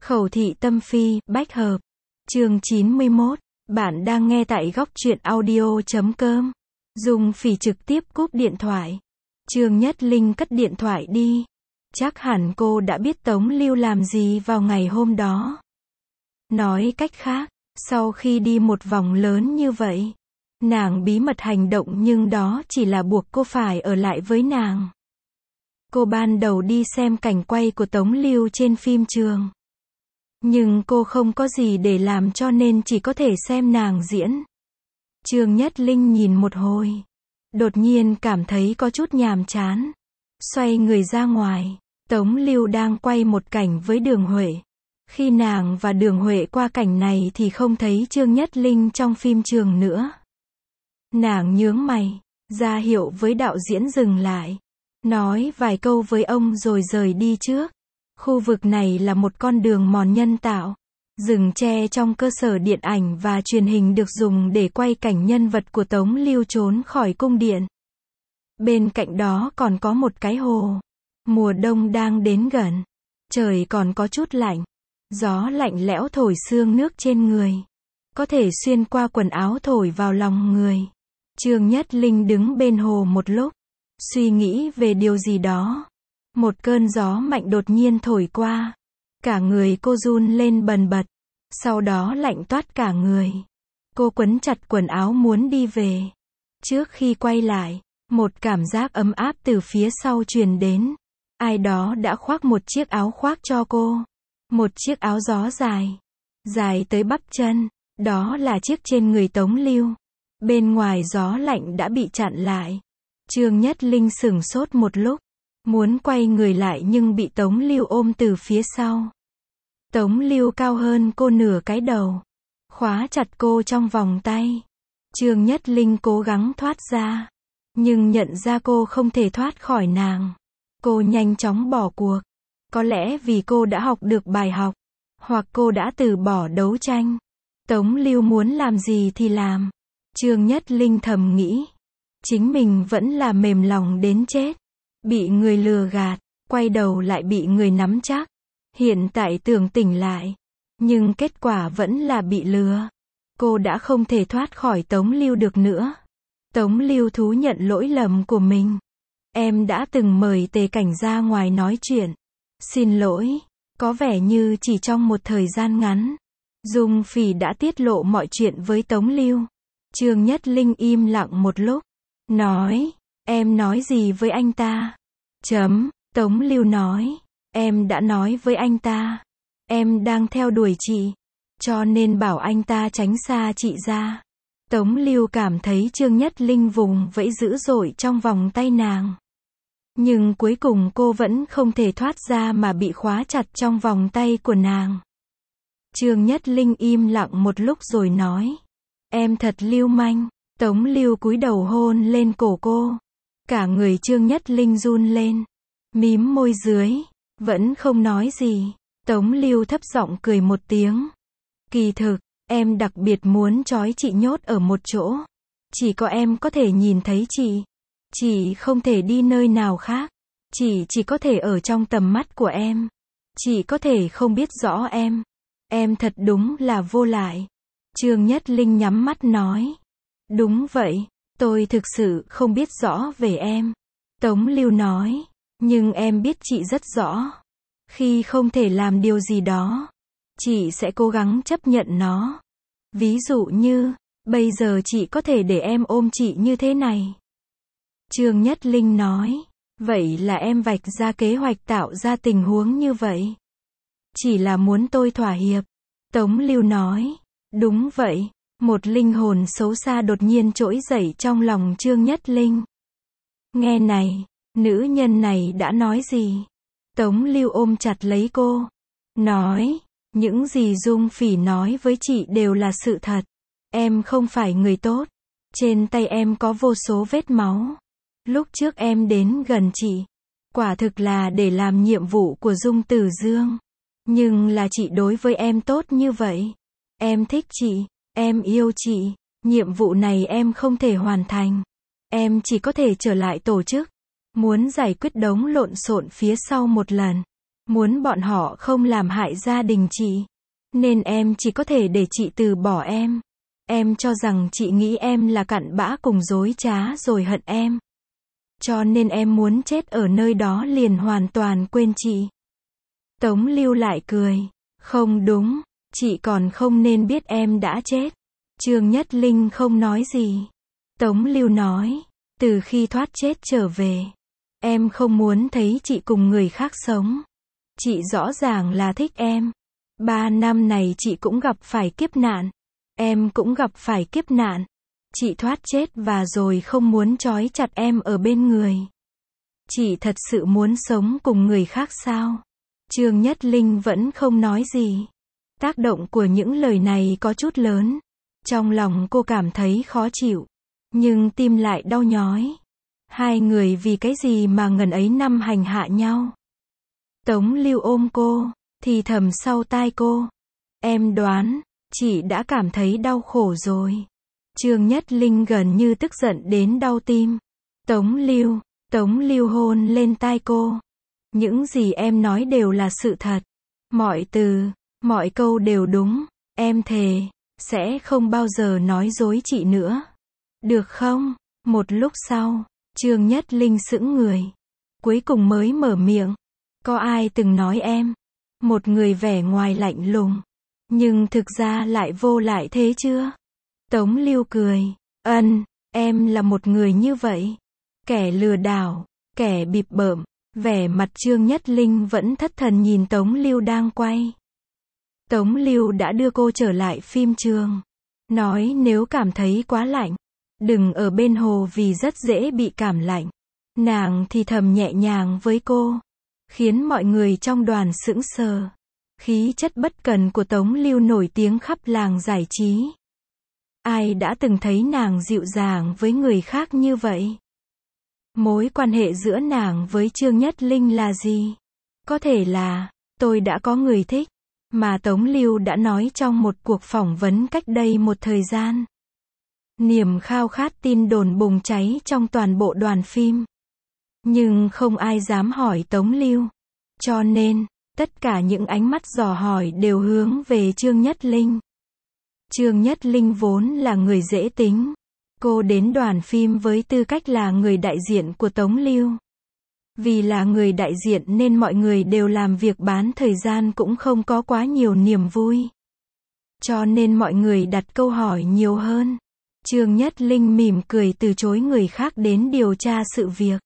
Khẩu thị tâm phi, bách hợp. Chương 91. Bạn đang nghe tại góc truyện audio.com. Dung Phỉ trực tiếp cúp điện thoại. Trương Nhất Linh cất điện thoại đi. Chắc hẳn cô đã biết Tống Lưu làm gì vào ngày hôm đó. Nói cách khác, sau khi đi một vòng lớn như vậy, nàng bí mật hành động nhưng đó chỉ là buộc cô phải ở lại với nàng. Cô ban đầu đi xem cảnh quay của Tống Lưu trên phim trường. Nhưng cô không có gì để làm cho nên chỉ có thể xem nàng diễn. Trương Nhất Linh nhìn một hồi. Đột nhiên cảm thấy có chút nhàm chán. Xoay người ra ngoài. Tống Lưu đang quay một cảnh với Đường Huệ. Khi nàng và Đường Huệ qua cảnh này thì không thấy Trương Nhất Linh trong phim trường nữa. Nàng nhướng mày, ra hiệu với đạo diễn dừng lại. Nói vài câu với ông rồi rời đi trước. Khu vực này là một con đường mòn nhân tạo. Rừng tre trong cơ sở điện ảnh và truyền hình được dùng để quay cảnh nhân vật của Tống Lưu trốn khỏi cung điện. Bên cạnh đó còn có một cái hồ. Mùa đông đang đến gần. Trời còn có chút lạnh. Gió lạnh lẽo thổi xương nước trên người. Có thể xuyên qua quần áo thổi vào lòng người. Trương Nhất Linh đứng bên hồ một lúc. Suy nghĩ về điều gì đó. Một cơn gió mạnh đột nhiên thổi qua. Cả người cô run lên bần bật. Sau đó lạnh toát cả người. Cô quấn chặt quần áo muốn đi về. Trước khi quay lại, một cảm giác ấm áp từ phía sau truyền đến. Ai đó đã khoác một chiếc áo khoác cho cô. Một chiếc áo gió dài. Dài tới bắp chân. Đó là chiếc trên người Tống Lưu. Bên ngoài gió lạnh đã bị chặn lại. Trương Nhất Linh sửng sốt một lúc. Muốn quay người lại nhưng bị Tống Lưu ôm từ phía sau. Tống Lưu cao hơn cô nửa cái đầu. Khóa chặt cô trong vòng tay. Trương Nhất Linh cố gắng thoát ra. Nhưng nhận ra cô không thể thoát khỏi nàng. Cô nhanh chóng bỏ cuộc. Có lẽ vì cô đã học được bài học. Hoặc cô đã từ bỏ đấu tranh. Tống Lưu muốn làm gì thì làm. Trương Nhất Linh thầm nghĩ. Chính mình vẫn là mềm lòng đến chết. Bị người lừa gạt. Quay đầu lại bị người nắm chắc. Hiện tại tưởng tỉnh lại. Nhưng kết quả vẫn là bị lừa. Cô đã không thể thoát khỏi Tống Lưu được nữa. Tống Lưu thú nhận lỗi lầm của mình. Em đã từng mời Tề Cảnh ra ngoài nói chuyện. Xin lỗi. Có vẻ như chỉ trong một thời gian ngắn. Dung Phỉ đã tiết lộ mọi chuyện với Tống Lưu. Trương Nhất Linh im lặng một lúc. Nói. Em nói gì với anh ta? Tống Lưu nói. Em đã nói với anh ta. Em đang theo đuổi chị. Cho nên bảo anh ta tránh xa chị ra. Tống Lưu cảm thấy Trương Nhất Linh vùng vẫy dữ dội trong vòng tay nàng. Nhưng cuối cùng cô vẫn không thể thoát ra mà bị khóa chặt trong vòng tay của nàng. Trương Nhất Linh im lặng một lúc rồi nói. Em thật lưu manh. Tống Lưu cúi đầu hôn lên cổ cô. Cả người Trương Nhất Linh run lên. Mím môi dưới. Vẫn không nói gì. Tống Lưu thấp giọng cười một tiếng. Kỳ thực, em đặc biệt muốn trói chị nhốt ở một chỗ. Chỉ có em có thể nhìn thấy chị. Chị không thể đi nơi nào khác. Chị chỉ có thể ở trong tầm mắt của em. Chị có thể không biết rõ em. Em thật đúng là vô lại. Trương Nhất Linh nhắm mắt nói. Đúng vậy, tôi thực sự không biết rõ về em. Tống Lưu nói. Nhưng em biết chị rất rõ. Khi không thể làm điều gì đó, chị sẽ cố gắng chấp nhận nó. Ví dụ như, bây giờ chị có thể để em ôm chị như thế này. Trương Nhất Linh nói. Vậy là em vạch ra kế hoạch tạo ra tình huống như vậy. Chỉ là muốn tôi thỏa hiệp. Tống Lưu nói. Đúng vậy. Một linh hồn xấu xa đột nhiên trỗi dậy trong lòng Trương Nhất Linh. Nghe này, nữ nhân này đã nói gì? Tống Lưu ôm chặt lấy cô. Nói. Những gì Dung Phỉ nói với chị đều là sự thật. Em không phải người tốt. Trên tay em có vô số vết máu. Lúc trước em đến gần chị. Quả thực là để làm nhiệm vụ của Dung Tử Dương. Nhưng là chị đối với em tốt như vậy. Em thích chị. Em yêu chị. Nhiệm vụ này em không thể hoàn thành. Em chỉ có thể trở lại tổ chức. Muốn giải quyết đống lộn xộn phía sau một lần. muốn bọn họ không làm hại gia đình chị. Nên em chỉ có thể để chị từ bỏ em. Em cho rằng chị nghĩ em là cặn bã cùng dối trá rồi hận em. Cho nên em muốn chết ở nơi đó liền hoàn toàn quên chị. Tống Lưu lại cười. Không đúng, chị còn không nên biết em đã chết. Trương Nhất Linh không nói gì. Tống Lưu nói, từ khi thoát chết trở về, em không muốn thấy chị cùng người khác sống. Chị rõ ràng là thích em. 3 năm này chị cũng gặp phải kiếp nạn. Em cũng gặp phải kiếp nạn. Chị thoát chết và rồi không muốn trói chặt em ở bên người. Chị thật sự muốn sống cùng người khác sao? Trương Nhất Linh vẫn không nói gì. Tác động của những lời này có chút lớn. Trong lòng cô cảm thấy khó chịu. Nhưng tim lại đau nhói. Hai người vì cái gì mà ngần ấy năm hành hạ nhau? Tống Lưu ôm cô, thì thầm sau tai cô. Em đoán, chị đã cảm thấy đau khổ rồi. Trương Nhất Linh gần như tức giận đến đau tim. Tống Lưu hôn lên tai cô. Những gì em nói đều là sự thật. Mọi từ, mọi câu đều đúng. Em thề, sẽ không bao giờ nói dối chị nữa. Được không? Một lúc sau, Trương Nhất Linh sững người. Cuối cùng mới mở miệng. Có ai từng nói em? Một người vẻ ngoài lạnh lùng. Nhưng thực ra lại vô lại thế chưa? Tống Lưu cười. Em là một người như vậy. Kẻ lừa đảo, kẻ bịp bợm. Vẻ mặt Trương Nhất Linh vẫn thất thần nhìn Tống Lưu đang quay. Tống Lưu đã đưa cô trở lại phim trường. Nói nếu cảm thấy quá lạnh, đừng ở bên hồ vì rất dễ bị cảm lạnh. Nàng thì thầm nhẹ nhàng với cô, khiến mọi người trong đoàn sững sờ. Khí chất bất cần của Tống Lưu nổi tiếng khắp làng giải trí. Ai đã từng thấy nàng dịu dàng với người khác như vậy? Mối quan hệ giữa nàng với Trương Nhất Linh là gì? Có thể là, tôi đã có người thích, mà Tống Lưu đã nói trong một cuộc phỏng vấn cách đây một thời gian. Niềm khao khát tin đồn bùng cháy trong toàn bộ đoàn phim. Nhưng không ai dám hỏi Tống Lưu. Cho nên, tất cả những ánh mắt dò hỏi đều hướng về Trương Nhất Linh. Trương Nhất Linh vốn là người dễ tính. Cô đến đoàn phim với tư cách là người đại diện của Tống Lưu. Vì là người đại diện nên mọi người đều làm việc bán thời gian cũng không có quá nhiều niềm vui. Cho nên mọi người đặt câu hỏi nhiều hơn. Trương Nhất Linh mỉm cười từ chối người khác đến điều tra sự việc.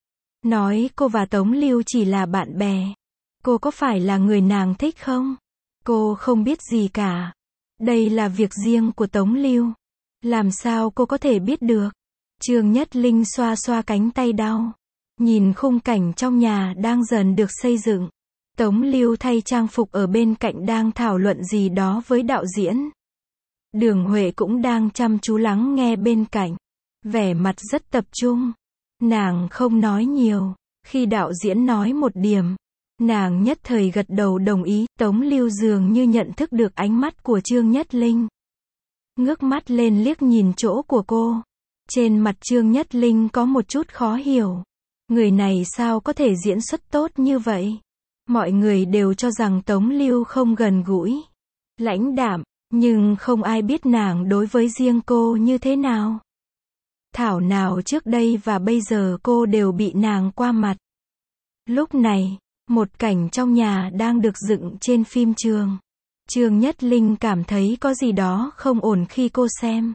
Nói cô và Tống Lưu chỉ là bạn bè. Cô có phải là người nàng thích không? Cô không biết gì cả. Đây là việc riêng của Tống Lưu. Làm sao cô có thể biết được? Trương Nhất Linh xoa xoa cánh tay đau. Nhìn khung cảnh trong nhà đang dần được xây dựng. Tống Lưu thay trang phục ở bên cạnh đang thảo luận gì đó với đạo diễn. Đường Huệ cũng đang chăm chú lắng nghe bên cạnh. Vẻ mặt rất tập trung. Nàng không nói nhiều. Khi đạo diễn nói một điểm, nàng nhất thời gật đầu đồng ý. Tống Lưu dường như nhận thức được ánh mắt của Trương Nhất Linh. Ngước mắt lên liếc nhìn chỗ của cô. Trên mặt Trương Nhất Linh có một chút khó hiểu. Người này sao có thể diễn xuất tốt như vậy? Mọi người đều cho rằng Tống Lưu không gần gũi, lãnh đạm, nhưng không ai biết nàng đối với riêng cô như thế nào. Thảo nào trước đây và bây giờ cô đều bị nàng qua mặt. Lúc này, một cảnh trong nhà đang được dựng trên phim trường. Trương Nhất Linh cảm thấy có gì đó không ổn khi cô xem.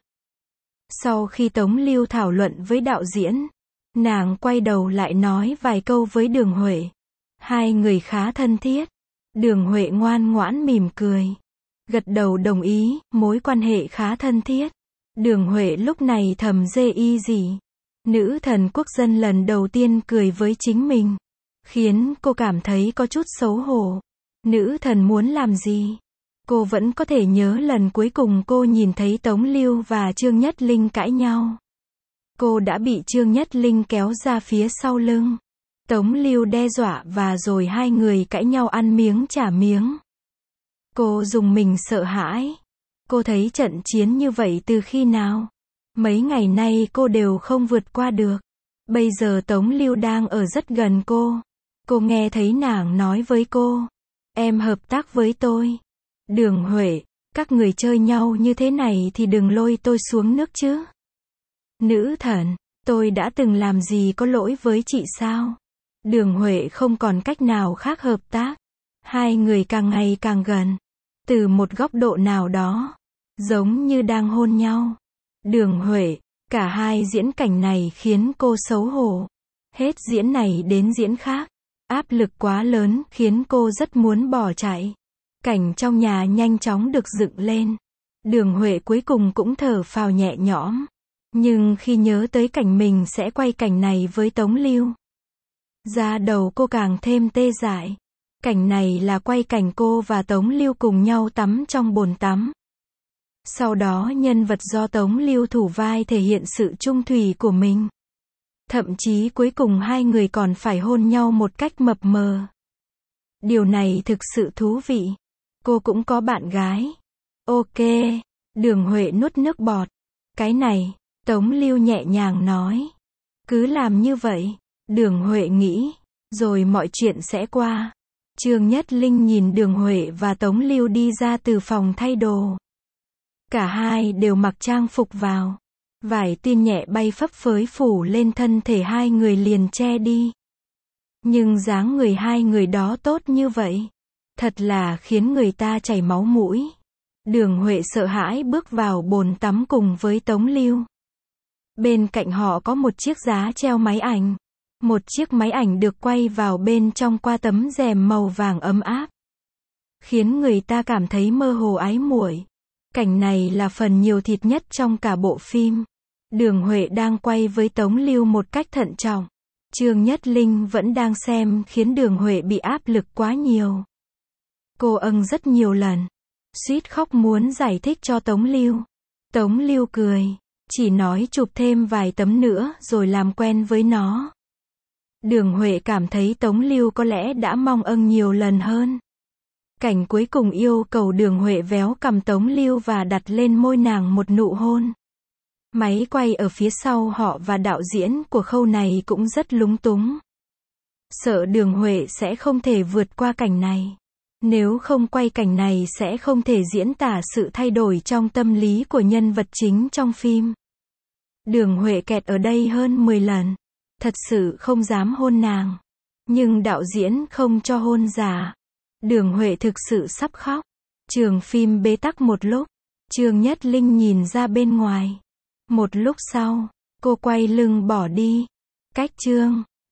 Sau khi Tống Lưu thảo luận với đạo diễn, nàng quay đầu lại nói vài câu với Đường Huệ. Hai người khá thân thiết. Đường Huệ ngoan ngoãn mỉm cười, gật đầu đồng ý, mối quan hệ khá thân thiết. Đường Huệ lúc này thầm dê y gì. Nữ thần quốc dân lần đầu tiên cười với chính mình, khiến cô cảm thấy có chút xấu hổ. Nữ thần muốn làm gì? Cô vẫn có thể nhớ lần cuối cùng cô nhìn thấy Tống Lưu và Trương Nhất Linh cãi nhau. Cô đã bị Trương Nhất Linh kéo ra phía sau lưng. Tống Lưu đe dọa và rồi hai người cãi nhau ăn miếng trả miếng. Cô rùng mình sợ hãi. Cô thấy trận chiến như vậy từ khi nào? Mấy ngày nay cô đều không vượt qua được. Bây giờ Tống Lưu đang ở rất gần cô. Cô nghe thấy nàng nói với cô. Em hợp tác với tôi. Đường Huệ, các người chơi nhau như thế này thì đừng lôi tôi xuống nước chứ. Nữ thần, tôi đã từng làm gì có lỗi với chị sao? Đường Huệ không còn cách nào khác hợp tác. Hai người càng ngày càng gần. Từ một góc độ nào đó, giống như đang hôn nhau. Đường Huệ, cả hai diễn cảnh này khiến cô xấu hổ. Hết diễn này đến diễn khác. Áp lực quá lớn khiến cô rất muốn bỏ chạy. Cảnh trong nhà nhanh chóng được dựng lên. Đường Huệ cuối cùng cũng thở phào nhẹ nhõm. Nhưng khi nhớ tới cảnh mình sẽ quay cảnh này với Tống Lưu, da đầu cô càng thêm tê dại. Cảnh này là quay cảnh cô và Tống Lưu cùng nhau tắm trong bồn tắm. Sau đó nhân vật do Tống Lưu thủ vai thể hiện sự trung thủy của mình. Thậm chí cuối cùng hai người còn phải hôn nhau một cách mập mờ. Điều này thực sự thú vị. Cô cũng có bạn gái. Ok. Đường Huệ nuốt nước bọt. Cái này, Tống Lưu nhẹ nhàng nói. Cứ làm như vậy. Đường Huệ nghĩ. Rồi mọi chuyện sẽ qua. Trương Nhất Linh nhìn Đường Huệ và Tống Lưu đi ra từ phòng thay đồ. Cả hai đều mặc trang phục vào. Vải tin nhẹ bay phấp phới phủ lên thân thể hai người liền che đi. Nhưng dáng người hai người đó tốt như vậy. Thật là khiến người ta chảy máu mũi. Đường Huệ sợ hãi bước vào bồn tắm cùng với Tống Lưu. Bên cạnh họ có một chiếc giá treo máy ảnh. Một chiếc máy ảnh được quay vào bên trong qua tấm rèm màu vàng ấm áp. Khiến người ta cảm thấy mơ hồ ái muội. Cảnh này là phần nhiều thịt nhất trong cả bộ phim. Đường Huệ đang quay với Tống Lưu một cách thận trọng. Trương Nhất Linh vẫn đang xem khiến Đường Huệ bị áp lực quá nhiều. Cô rất nhiều lần. Suýt khóc muốn giải thích cho Tống Lưu. Tống Lưu cười. Chỉ nói chụp thêm vài tấm nữa rồi làm quen với nó. Đường Huệ cảm thấy Tống Lưu có lẽ đã mong nhiều lần hơn. Cảnh cuối cùng yêu cầu Đường Huệ véo cằm Tống Lưu và đặt lên môi nàng một nụ hôn. Máy quay ở phía sau họ và đạo diễn của khâu này cũng rất lúng túng. Sợ Đường Huệ sẽ không thể vượt qua cảnh này. Nếu không quay cảnh này sẽ không thể diễn tả sự thay đổi trong tâm lý của nhân vật chính trong phim. Đường Huệ kẹt ở đây hơn 10 lần. Thật sự không dám hôn nàng. Nhưng đạo diễn không cho hôn giả. Đường Huệ thực sự sắp khóc. Trường phim bế tắc một lúc. Trương Nhất Linh nhìn ra bên ngoài. Một lúc sau, cô quay lưng bỏ đi. Cách Trương